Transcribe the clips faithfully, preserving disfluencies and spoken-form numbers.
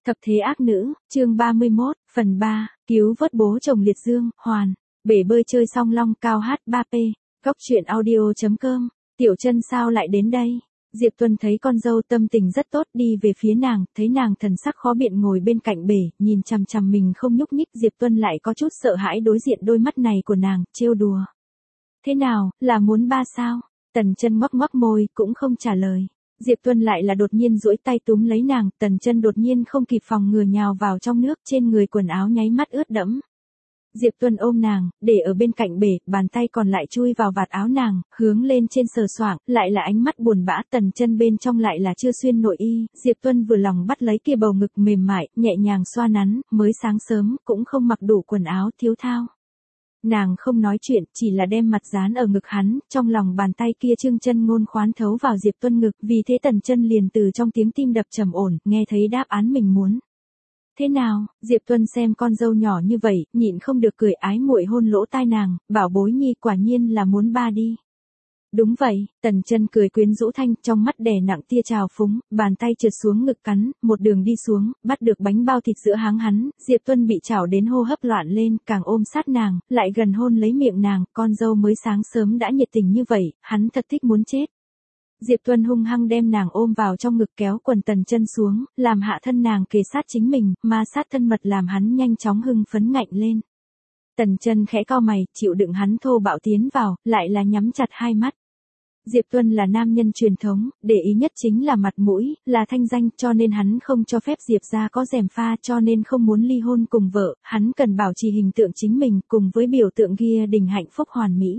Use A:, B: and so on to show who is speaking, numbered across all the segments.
A: Thập thế ác nữ, chương ba mươi mốt, phần ba, cứu vớt bố chồng liệt dương, hoàn, bể bơi chơi song long cao hát ba p, góc truyện audio chấm com, Tiểu Chân sao lại đến đây? Diệp Tuân thấy con dâu tâm tình rất tốt đi về phía nàng, thấy nàng thần sắc khó biện ngồi bên cạnh bể, nhìn chằm chằm mình không nhúc nhích, Diệp Tuân lại có chút sợ hãi đối diện đôi mắt này của nàng, trêu đùa. Thế nào, là muốn ba sao? Tần Chân ngoắc ngoắc môi, cũng không trả lời. Diệp Tuân lại là đột nhiên duỗi tay túm lấy nàng, Tần Chân đột nhiên không kịp phòng ngừa nhào vào trong nước, trên người quần áo nháy mắt ướt đẫm. Diệp Tuân ôm nàng, để ở bên cạnh bể, bàn tay còn lại chui vào vạt áo nàng, hướng lên trên sờ soạng, lại là ánh mắt buồn bã, Tần Chân bên trong lại là chưa xuyên nội y, Diệp Tuân vừa lòng bắt lấy kia bầu ngực mềm mại, nhẹ nhàng xoa nắn, mới sáng sớm, cũng không mặc đủ quần áo thiếu thao. Nàng không nói chuyện, chỉ là đem mặt dán ở ngực hắn, trong lòng bàn tay kia Trương Chân Ngôn khoán thấu vào Diệp Tuân ngực, vì thế Tần Chân liền từ trong tiếng tim đập trầm ổn, nghe thấy đáp án mình muốn. Thế nào? Diệp Tuân xem con dâu nhỏ như vậy, nhịn không được cười, ái muội hôn lỗ tai nàng, bảo bối nhi quả nhiên là muốn ba đi. Đúng vậy, Tần Chân cười quyến rũ thanh, trong mắt đè nặng tia trào phúng, bàn tay trượt xuống ngực cắn, một đường đi xuống, bắt được bánh bao thịt giữa háng hắn, Diệp Tuân bị chảo đến hô hấp loạn lên, càng ôm sát nàng, lại gần hôn lấy miệng nàng, con dâu mới sáng sớm đã nhiệt tình như vậy, hắn thật thích muốn chết. Diệp Tuân hung hăng đem nàng ôm vào trong ngực, kéo quần Tần Chân xuống, làm hạ thân nàng kề sát chính mình, ma sát thân mật làm hắn nhanh chóng hưng phấn ngạnh lên. Tần Chân khẽ cau mày, chịu đựng hắn thô bạo tiến vào, lại là nhắm chặt hai mắt. Diệp Tuân là nam nhân truyền thống, để ý nhất chính là mặt mũi, là thanh danh, cho nên hắn không cho phép Diệp gia có gièm pha, cho nên không muốn ly hôn cùng vợ, hắn cần bảo trì hình tượng chính mình, cùng với biểu tượng kia đình hạnh phúc hoàn mỹ.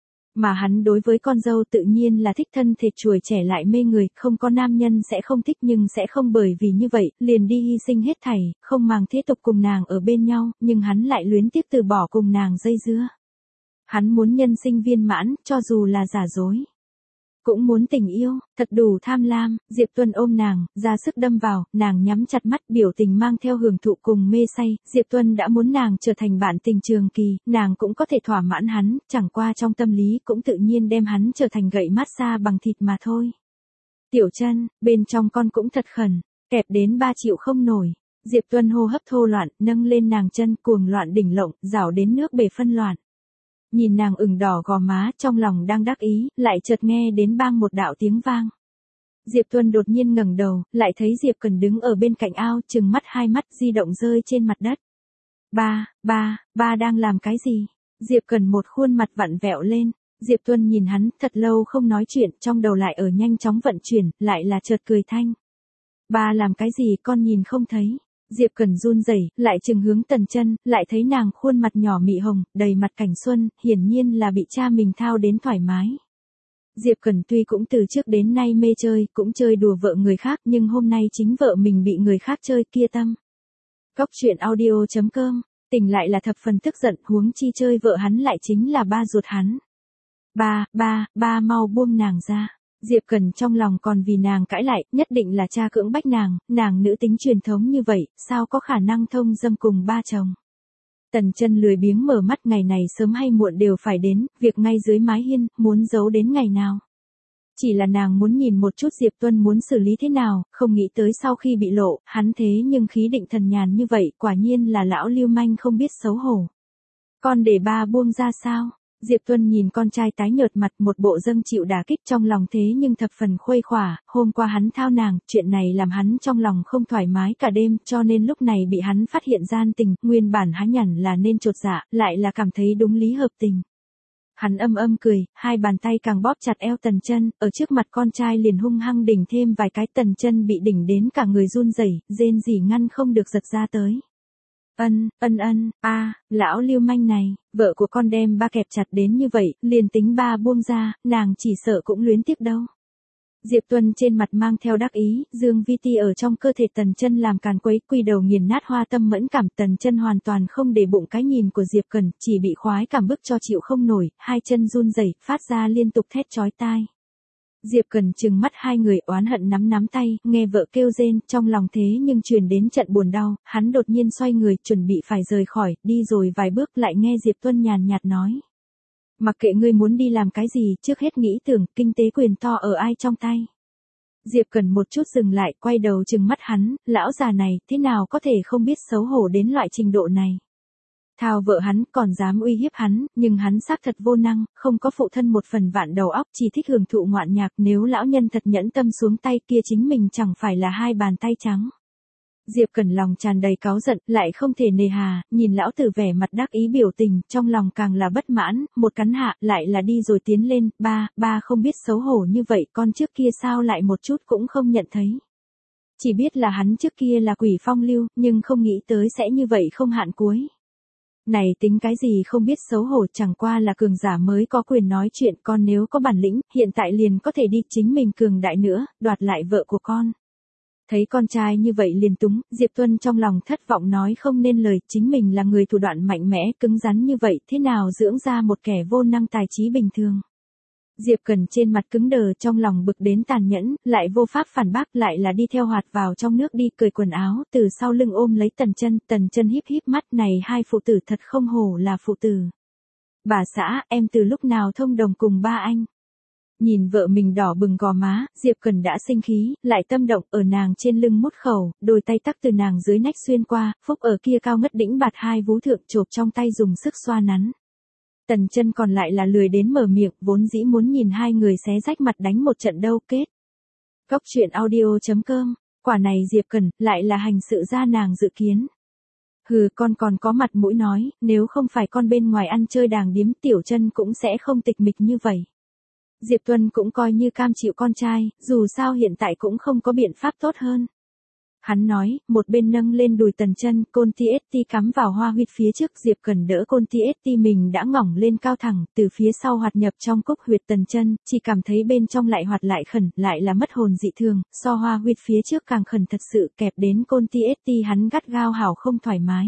A: Mà hắn đối với con dâu tự nhiên là thích thân thể chuồi trẻ lại mê người, không có nam nhân sẽ không thích, nhưng sẽ không bởi vì như vậy, liền đi hy sinh hết thảy, không màng thế tục cùng nàng ở bên nhau, nhưng hắn lại luyến tiếc từ bỏ cùng nàng dây dưa. Hắn muốn nhân sinh viên mãn, cho dù là giả dối. Cũng muốn tình yêu, thật đủ tham lam, Diệp Tuân ôm nàng, ra sức đâm vào, nàng nhắm chặt mắt, biểu tình mang theo hưởng thụ cùng mê say, Diệp Tuân đã muốn nàng trở thành bạn tình trường kỳ, nàng cũng có thể thỏa mãn hắn, chẳng qua trong tâm lý cũng tự nhiên đem hắn trở thành gậy massage bằng thịt mà thôi. Tiểu Chân, bên trong con cũng thật khẩn, kẹp đến ba chịu không nổi. Diệp Tuân hô hấp thô loạn, nâng lên nàng chân, cuồng loạn đỉnh lộng, rảo đến nước bể phân loạn. Nhìn nàng ửng đỏ gò má, trong lòng đang đắc ý, lại chợt nghe đến bang một đạo tiếng vang. Diệp Tuân đột nhiên ngẩng đầu, lại thấy Diệp Cần đứng ở bên cạnh ao, trừng mắt hai mắt, di động rơi trên mặt đất. Ba, ba, ba đang làm cái gì? Diệp Cần một khuôn mặt vặn vẹo lên. Diệp Tuân nhìn hắn, thật lâu không nói chuyện, trong đầu lại ở nhanh chóng vận chuyển, lại là chợt cười thanh. Ba làm cái gì con nhìn không thấy? Diệp Cần run rẩy, lại trừng hướng Tần Chân, lại thấy nàng khuôn mặt nhỏ mị hồng, đầy mặt cảnh xuân, hiển nhiên là bị cha mình thao đến thoải mái. Diệp Cần tuy cũng từ trước đến nay mê chơi, cũng chơi đùa vợ người khác, nhưng hôm nay chính vợ mình bị người khác chơi, kia tâm. Góc truyện audio chấm com, tỉnh lại là thập phần tức giận, huống chi chơi vợ hắn lại chính là ba ruột hắn. Ba, ba, ba mau buông nàng ra. Diệp Cần trong lòng còn vì nàng cãi lại, nhất định là cha cưỡng bách nàng, nàng nữ tính truyền thống như vậy, sao có khả năng thông dâm cùng ba chồng. Tần Chân lười biếng mở mắt, ngày này sớm hay muộn đều phải đến, việc ngay dưới mái hiên, muốn giấu đến ngày nào. Chỉ là nàng muốn nhìn một chút Diệp Tuân muốn xử lý thế nào, không nghĩ tới sau khi bị lộ, hắn thế nhưng khí định thần nhàn như vậy, quả nhiên là lão lưu manh không biết xấu hổ. Con để ba buông ra sao? Diệp Tuân nhìn con trai tái nhợt mặt, một bộ dâng chịu đả kích trong lòng, thế nhưng thập phần khuây khỏa, hôm qua hắn thao nàng, chuyện này làm hắn trong lòng không thoải mái cả đêm, cho nên lúc này bị hắn phát hiện gian tình, nguyên bản hắn nhằn là nên chột dạ, lại là cảm thấy đúng lý hợp tình. Hắn âm âm cười, hai bàn tay càng bóp chặt eo Tần Chân, ở trước mặt con trai liền hung hăng đỉnh thêm vài cái, Tần Chân bị đỉnh đến cả người run rẩy, rên rỉ ngăn không được giật ra tới. Ân, ân ân, a, à, lão lưu manh này, vợ của con đem ba kẹp chặt đến như vậy, liền tính ba buông ra, nàng chỉ sợ cũng luyến tiếc đâu. Diệp Tuân trên mặt mang theo đắc ý, dương vi ti ở trong cơ thể Tần Chân làm càn quấy, quy đầu nghiền nát hoa tâm mẫn cảm, Tần Chân hoàn toàn không để bụng cái nhìn của Diệp Cần, chỉ bị khoái cảm bức cho chịu không nổi, hai chân run rẩy, phát ra liên tục thét chói tai. Diệp Cần trừng mắt hai người, oán hận nắm nắm tay, nghe vợ kêu rên, trong lòng thế nhưng truyền đến trận buồn đau, hắn đột nhiên xoay người, chuẩn bị phải rời khỏi, đi rồi vài bước lại nghe Diệp Tuân nhàn nhạt nói. Mặc kệ ngươi muốn đi làm cái gì, trước hết nghĩ tưởng, kinh tế quyền to ở ai trong tay. Diệp Cẩn một chút dừng lại, quay đầu trừng mắt hắn, lão già này, thế nào có thể không biết xấu hổ đến loại trình độ này. Thao vợ hắn, còn dám uy hiếp hắn, nhưng hắn xác thật vô năng, không có phụ thân một phần vạn đầu óc, chỉ thích hưởng thụ ngoạn nhạc, nếu lão nhân thật nhẫn tâm xuống tay kia chính mình chẳng phải là hai bàn tay trắng. Diệp Cẩn lòng tràn đầy cáu giận, lại không thể nề hà, nhìn lão tử vẻ mặt đắc ý biểu tình, trong lòng càng là bất mãn, một cắn hạ, lại là đi rồi tiến lên, ba, ba không biết xấu hổ như vậy, con trước kia sao lại một chút cũng không nhận thấy. Chỉ biết là hắn trước kia là quỷ phong lưu, nhưng không nghĩ tới sẽ như vậy không hạn cuối. Này tính cái gì không biết xấu hổ, chẳng qua là cường giả mới có quyền nói chuyện, con nếu có bản lĩnh, hiện tại liền có thể đi chính mình cường đại nữa, đoạt lại vợ của con. Thấy con trai như vậy liền túng, Diệp Tuân trong lòng thất vọng nói không nên lời, chính mình là người thủ đoạn mạnh mẽ, cứng rắn như vậy, thế nào dưỡng ra một kẻ vô năng tài trí bình thường. Diệp Cẩn trên mặt cứng đờ, trong lòng bực đến tàn nhẫn, lại vô pháp phản bác, lại là đi theo hoạt vào trong nước đi, cởi quần áo, từ sau lưng ôm lấy Tần Chân, Tần Chân híp híp mắt, này hai phụ tử thật không hổ là phụ tử. Bà xã, em từ lúc nào thông đồng cùng ba anh? Nhìn vợ mình đỏ bừng gò má, Diệp Cẩn đã sinh khí, lại tâm động, ở nàng trên lưng mút khẩu, đôi tay tắc từ nàng dưới nách xuyên qua, phúc ở kia cao ngất đĩnh bạt hai vú thượng chộp trong tay dùng sức xoa nắn. Tần Chân còn lại là lười đến mở miệng, vốn dĩ muốn nhìn hai người xé rách mặt đánh một trận đâu kết. Cốc truyện audio chấm com, quả này Diệp Cẩn, lại là hành sự ra nàng dự kiến. Hừ, con còn có mặt mũi nói, nếu không phải con bên ngoài ăn chơi đàng điếm, Tiểu Chân cũng sẽ không tịch mịch như vậy. Diệp Tuân cũng coi như cam chịu con trai, dù sao hiện tại cũng không có biện pháp tốt hơn. Hắn nói, một bên nâng lên đùi Tần Chân, côn ti ét ti cắm vào hoa huyệt phía trước, Diệp Cẩn đỡ côn ti ét ti mình đã ngỏng lên cao thẳng, từ phía sau hoạt nhập trong cúc huyệt Tần Chân, chỉ cảm thấy bên trong lại hoạt lại khẩn, lại là mất hồn dị thường, so hoa huyệt phía trước càng khẩn thật sự, kẹp đến côn ti ét ti hắn gắt gao hảo không thoải mái.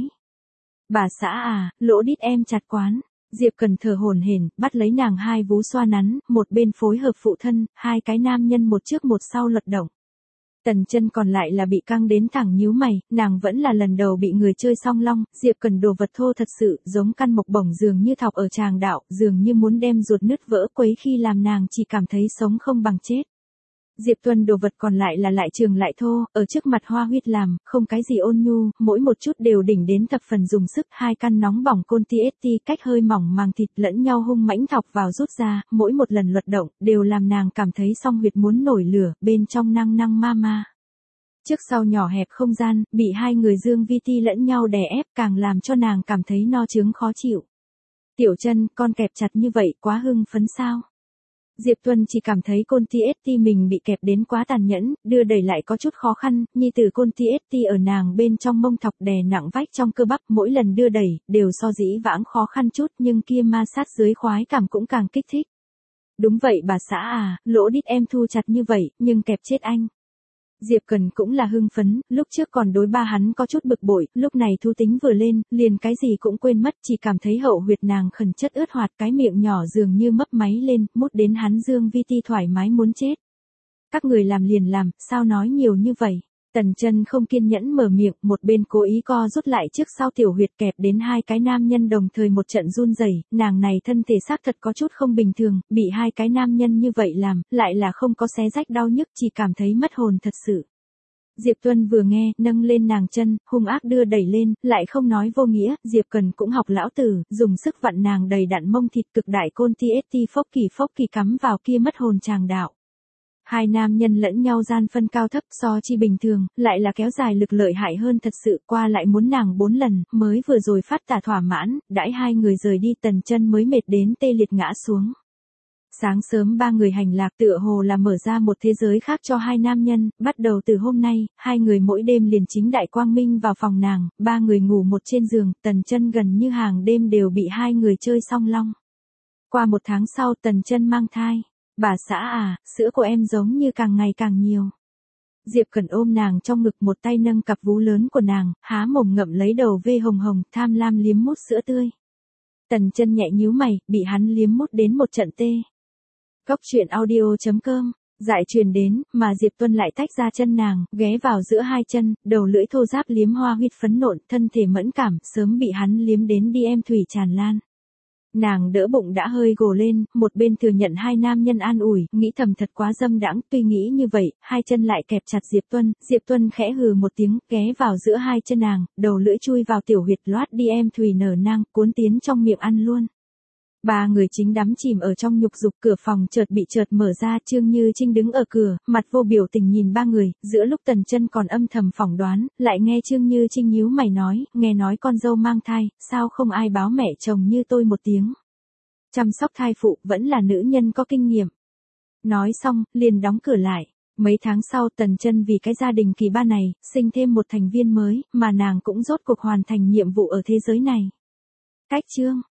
A: Bà xã à, lỗ đít em chặt quán. Diệp Cẩn thở hổn hển, bắt lấy nàng hai vú xoa nắn, một bên phối hợp phụ thân, hai cái nam nhân một trước một sau lật động. Tần Chân còn lại là bị căng đến thẳng nhíu mày, nàng vẫn là lần đầu bị người chơi song long, Diệp Cẩn đồ vật thô thật sự, giống căn mộc bổng dường như thọc ở tràng đạo, dường như muốn đem ruột nứt vỡ, quấy khi làm nàng chỉ cảm thấy sống không bằng chết. Diệp Tuân đồ vật còn lại là lại trường lại thô, ở trước mặt hoa huyết làm, không cái gì ôn nhu, mỗi một chút đều đỉnh đến thập phần dùng sức, hai căn nóng bỏng côn ti ét ti cách hơi mỏng màng thịt lẫn nhau hung mãnh thọc vào rút ra, mỗi một lần luật động, đều làm nàng cảm thấy song huyệt muốn nổi lửa, bên trong năng năng ma ma. Trước sau nhỏ hẹp không gian, bị hai người dương vi ti lẫn nhau đè ép, càng làm cho nàng cảm thấy no chứng khó chịu. Tiểu Chân, con kẹp chặt như vậy, quá hưng phấn sao? Diệp Tuân chỉ cảm thấy côn ti ét ti mình bị kẹp đến quá tàn nhẫn, đưa đẩy lại có chút khó khăn, nhi tử côn ti ét ti ở nàng bên trong mông thọc đè nặng vách trong cơ bắp, mỗi lần đưa đẩy, đều so dĩ vãng khó khăn chút, nhưng kia ma sát dưới khoái cảm cũng càng kích thích. Đúng vậy bà xã à, lỗ đít em thu chặt như vậy, nhưng kẹp chết anh. Diệp Cẩn cũng là hưng phấn, lúc trước còn đối ba hắn có chút bực bội, lúc này thu tính vừa lên, liền cái gì cũng quên mất, chỉ cảm thấy hậu huyệt nàng khẩn chất ướt hoạt, cái miệng nhỏ dường như mấp máy lên, mút đến hắn dương vi ti thoải mái muốn chết. Các người làm liền làm, sao nói nhiều như vậy? Tần Chân không kiên nhẫn mở miệng, một bên cố ý co rút lại trước sau tiểu huyệt kẹp đến hai cái nam nhân đồng thời một trận run rẩy, nàng này thân thể xác thật có chút không bình thường, bị hai cái nam nhân như vậy làm, lại là không có xé rách đau nhức, chỉ cảm thấy mất hồn thật sự. Diệp Tuân vừa nghe, nâng lên nàng chân, hung ác đưa đẩy lên, lại không nói vô nghĩa, Diệp Cẩn cũng học lão tử, dùng sức vặn nàng đầy đặn mông thịt cực đại côn ti ét ti phốc kỳ phốc kỳ cắm vào kia mất hồn tràng đạo. Hai nam nhân lẫn nhau gian phân cao thấp so chi bình thường, lại là kéo dài lực lợi hại hơn thật sự, qua lại muốn nàng bốn lần, mới vừa rồi phát tả thỏa mãn, đãi hai người rời đi Tần Chân mới mệt đến tê liệt ngã xuống. Sáng sớm ba người hành lạc tựa hồ là mở ra một thế giới khác cho hai nam nhân, bắt đầu từ hôm nay, hai người mỗi đêm liền chính đại quang minh vào phòng nàng, ba người ngủ một trên giường, Tần Chân gần như hàng đêm đều bị hai người chơi song long. Qua một tháng sau Tần Chân mang thai. Bà xã à, sữa của em giống như càng ngày càng nhiều. Diệp Cẩn ôm nàng trong ngực, một tay nâng cặp vú lớn của nàng, há mồm ngậm lấy đầu vê hồng hồng, tham lam liếm mút sữa tươi. Tần Chân nhẹ nhíu mày, bị hắn liếm mút đến một trận tê. Cốc truyện audio chấm com, giải truyền đến, mà Diệp Tuân lại tách ra chân nàng, ghé vào giữa hai chân, đầu lưỡi thô ráp liếm hoa huyết phấn nộn, thân thể mẫn cảm, sớm bị hắn liếm đến đi em thủy tràn lan. Nàng đỡ bụng đã hơi gồ lên, một bên thừa nhận hai nam nhân an ủi, nghĩ thầm thật quá dâm đãng, tuy nghĩ như vậy, hai chân lại kẹp chặt Diệp Tuân, Diệp Tuân khẽ hừ một tiếng, ghé vào giữa hai chân nàng, đầu lưỡi chui vào tiểu huyệt loát đi em thùy nở nang, cuốn tiến trong miệng ăn luôn. Ba người chính đắm chìm ở trong nhục dục, cửa phòng chợt bị chợt mở ra, Trương Như Trinh đứng ở cửa, mặt vô biểu tình nhìn ba người, giữa lúc Tần Chân còn âm thầm phỏng đoán, lại nghe Trương Như Trinh nhíu mày nói, nghe nói con dâu mang thai, sao không ai báo mẹ chồng như tôi một tiếng. Chăm sóc thai phụ vẫn là nữ nhân có kinh nghiệm. Nói xong, liền đóng cửa lại. Mấy tháng sau Tần Chân vì cái gia đình kỳ ba này, sinh thêm một thành viên mới, mà nàng cũng rốt cuộc hoàn thành nhiệm vụ ở thế giới này. Cách chương